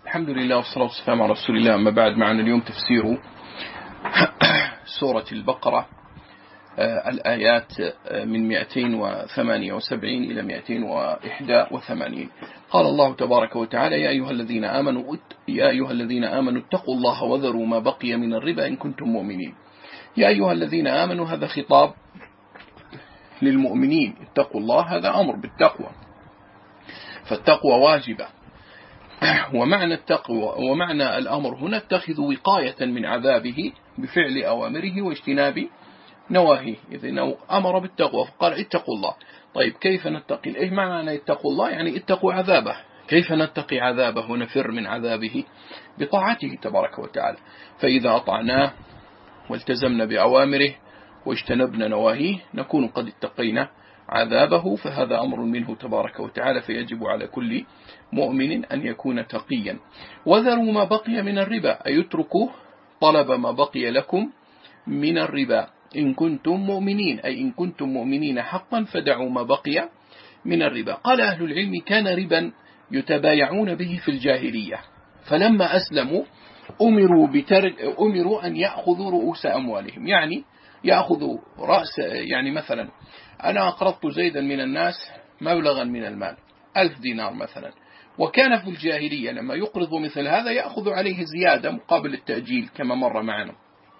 الحمد لله والصلاة والسلام على رسول الله. أما بعد، معنا اليوم تفسير سورة البقرة، الآيات من 278 إلى 281. قال الله تبارك وتعالى: يا أيها الذين آمنوا اتقوا الله وذروا ما بقي من الربا إن كنتم مؤمنين. يا أيها الذين آمنوا، هذا خطاب للمؤمنين، اتقوا الله، هذا أمر بالتقوى، فالتقوى واجبة. ومعنى التقوى ومعنى الأمر هنا: اتخذوا وقاية من عذابه بفعل أوامره واجتناب نواهيه. إذن أمر بالتقوى فقال اتقوا الله. طيب، كيف نتقي؟ إيه معنى اتقوا الله؟ يعني اتقوا عذابه. كيف نتقي عذابه ونفر من عذابه؟ بطاعته تبارك وتعالى. فإذا أطعناه والتزمنا بأوامره واجتنبنا نواهيه نكون قد اتقينا عذابه، فهذا أمر منه تبارك وتعالى، فيجب على كل مؤمن أن يكون تقيا. وذروا ما بقي من الربا، أي اتركوا طلب ما بقي لكم من الربا إن كنتم مؤمنين، أي إن كنتم مؤمنين حقا فدعوا ما بقي من الربا. قال أهل العلم: كان ربا يتبايعون به في الجاهلية، فلما أسلموا أمروا أن يأخذوا رؤوس أموالهم، يعني يأخذوا رأس، يعني مثلا أنا أقرضت زيدا من الناس مبلغا من المال 1000 دينار مثلا، وكان في الجاهلية لما يقرض مثل هذا يأخذ عليه زيادة مقابل التأجيل كما مر معنا.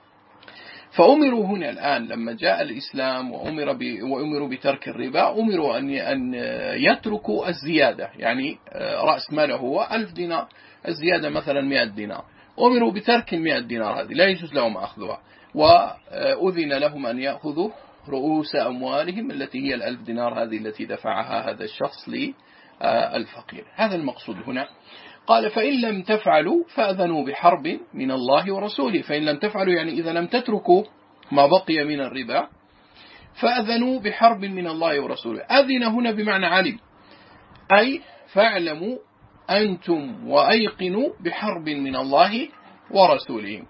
فأمروا هنا الآن لما جاء الإسلام وأمروا بترك الربا، أمروا أن يتركوا الزيادة، يعني رأس ماله هو 1000 دينار، الزيادة مثلا 100 دينار، أمروا بترك 100 دينار هذه، لا يجوز لهم أخذها، وأذن لهم أن يأخذوا رؤوس أموالهم التي هي 1000 دينار هذه التي دفعها هذا الشخص للفقير. هذا المقصود هنا. قال: فإن لم تفعلوا فأذنوا بحرب من الله ورسوله. فإن لم تفعلوا يعني إذا لم تتركوا ما بقي من الربا فأذنوا بحرب من الله ورسوله. أذن هنا بمعنى علم، أي فاعلموا أنتم وأيقنوا بحرب من الله ورسوله.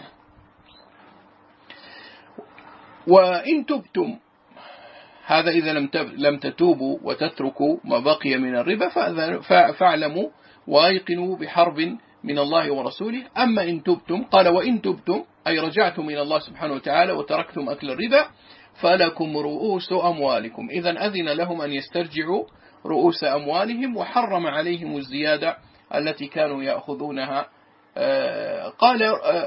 وإن تبتم، هذا إذا لم تتوبوا وتتركوا ما بقي من الربا فاعلموا وأيقنوا بحرب من الله ورسوله. أما إن تبتم، قال: وإن تبتم أي رجعتم إلى الله سبحانه وتعالى وتركتم أكل الربا فلكم رؤوس أموالكم. إذن أذن لهم أن يسترجعوا رؤوس أموالهم، وحرم عليهم الزيادة التي كانوا يأخذونها. قال: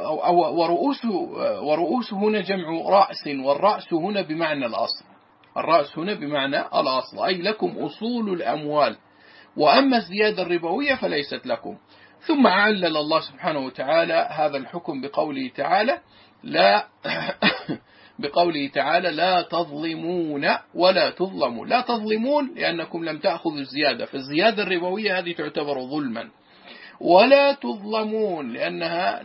ورؤوس هنا جمع رأس، والرأس هنا بمعنى الأصل. الرأس هنا بمعنى الأصل، أي لكم أصول الأموال، وأما الزيادة الربوية فليست لكم. ثم علل الله سبحانه وتعالى هذا الحكم بقوله تعالى: لا تظلمون ولا تظلمون. لا تظلمون لأنكم لم تأخذوا الزيادة، فالزيادة الربوية هذه تعتبر ظلما. ولا تظلمون لأنها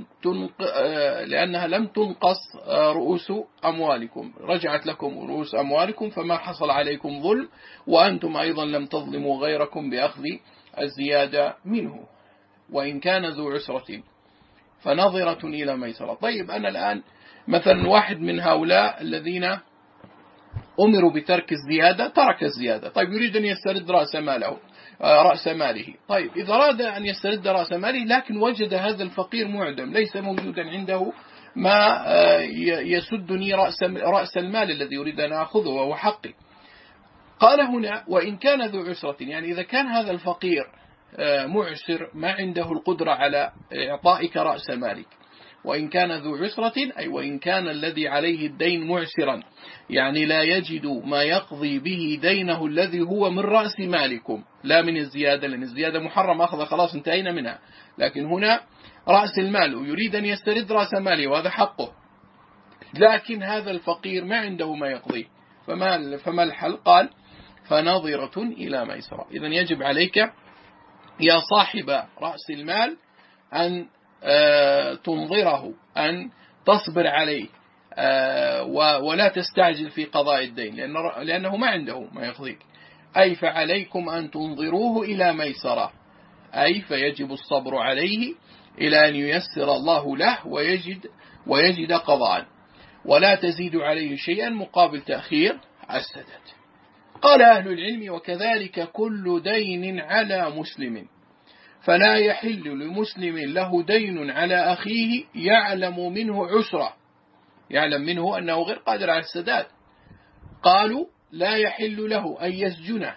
لم تنقص رؤوس أموالكم، رجعت لكم رؤوس أموالكم، فما حصل عليكم ظلم، وأنتم أيضا لم تظلموا غيركم بأخذ الزيادة منه. وإن كان ذو عسرة فنظرة إلى ميسرة. طيب، أنا الآن مثلا واحد من هؤلاء الذين أمروا بترك الزيادة ترك الزيادة، طيب يريد أن يسترد رأس ماله. طيب، إذا أراد أن يسترد رأس ماله لكن وجد هذا الفقير معدم، ليس موجودا عنده ما يسدني رأس المال الذي يريد أن أخذه وهو حقي. قال هنا: وإن كان ذو عسرة، يعني إذا كان هذا الفقير معسر ما عنده القدرة على إعطائك رأس مالك. وإن كان ذو عسرة أي وإن كان الذي عليه الدين معسرا، يعني لا يجد ما يقضي به دينه الذي هو من رأس مالكم، لا من الزيادة، لأن الزيادة محرم أخذها، خلاص انتهينا منها، لكن هنا رأس المال ويريد أن يسترد رأس ماله وهذا حقه، لكن هذا الفقير ما عنده ما يقضيه، فما الحل؟ قال: فنظرة إلى ميسرة. إذن يجب عليك يا صاحب رأس المال أن تنظره، أن تصبر عليه، ولا تستعجل في قضاء الدين لأنه ما عنده ما يقضيك. أي فعليكم أن تنظروه إلى ميسرة، أي فيجب الصبر عليه إلى أن ييسر الله له ويجد قضاء، ولا تزيد عليه شيئا مقابل تأخير السداد. قال أهل العلم: وكذلك كل دين على مسلم فلا يحل لمسلم له دين على أخيه يعلم منه عسرة، يعلم منه أنه غير قادر على السداد. قالوا لا يحل له أن يسجنه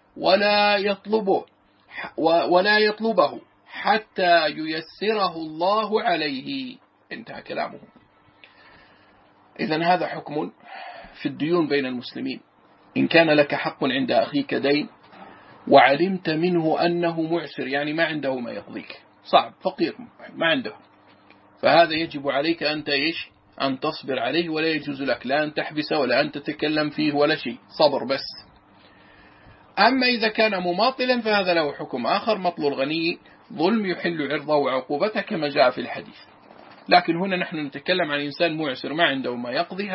ولا يطلبه حتى ييسره الله عليه. انتهى كلامه. إذن هذا حكم في الديون بين المسلمين. إن كان لك حق عند أخيك دين وعلمت منه أنه معسر، يعني ما عنده ما يقضيك، صعب، فقير، ما عنده، فهذا يجب عليك أن تصبر عليه، ولا يجوز لك لا أن تحبسه ولا أن تتكلم فيه ولا شيء، صبر بس. أما إذا كان مماطلا فهذا له حكم آخر. مطل الغني ظلم يحل عرضه وعقوبته كما جاء في الحديث. لكن هنا نحن نتكلم عن إنسان معسر ما عنده ما يقضي،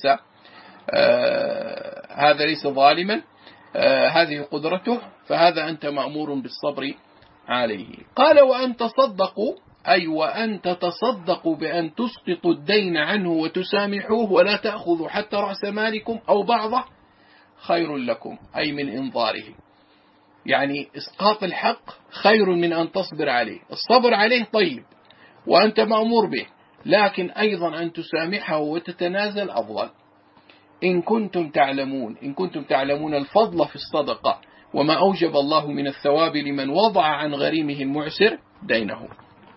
هذا ليس ظالما، هذه قدرته، فهذا أنت مأمور بالصبر عليه. قال وأن تصدقوا، أي وأن تتصدقوا بأن تسقطوا الدين عنه وتسامحوه ولا تأخذوا حتى رأس مالكم أو بعضه خير لكم، أي من إنظاره. يعني إسقاط الحق خير من أن تصبر عليه. الصبر عليه طيب وأنت مأمور به، لكن أيضا أن تسامحه وتتنازل أفضل. إن كنتم تعلمون الفضل في الصدقة وما أوجب الله من الثواب لمن وضع عن غريمه المعسر دينه.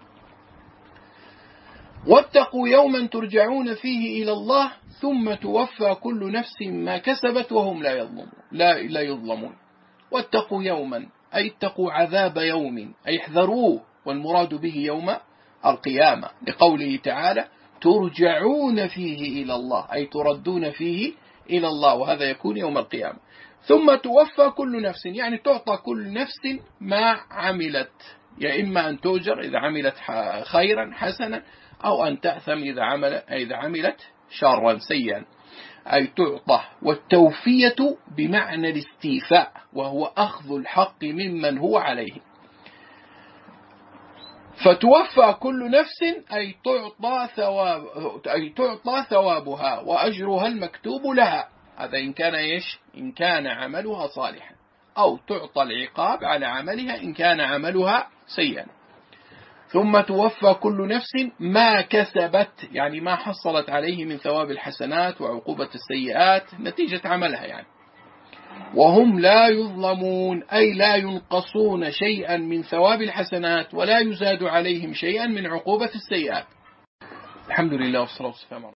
واتقوا يوما ترجعون فيه إلى الله ثم توفى كل نفس ما كسبت وهم لا يظلمون. واتقوا يوما أي اتقوا عذاب يوم، أي احذروه، والمراد به يوم القيامة، لقوله تعالى ترجعون فيه إلى الله، أي تردون فيه إلى الله، وهذا يكون يوم القيامة. ثم توفى كل نفس، يعني تعطى كل نفس ما عملت، يا إما أن تؤجر إذا عملت خيرا حسنا، أو أن تأثم إذا عملت شرا سيئا، أي تعطى. والتوفية بمعنى الاستيفاء، وهو أخذ الحق ممن هو عليه. فتوفى كل نفس أي تعطى ثوابها وأجرها المكتوب لها، هذا إن كان عملها صالحا، أو تعطى العقاب على عملها إن كان عملها سيئا. ثم توفى كل نفس ما كسبت، يعني ما حصلت عليه من ثواب الحسنات وعقوبة السيئات نتيجة عملها يعني. وهم لا يظلمون، أي لا ينقصون شيئا من ثواب الحسنات ولا يزاد عليهم شيئا من عقوبة السيئات. الحمد لله والصلاة والسلام على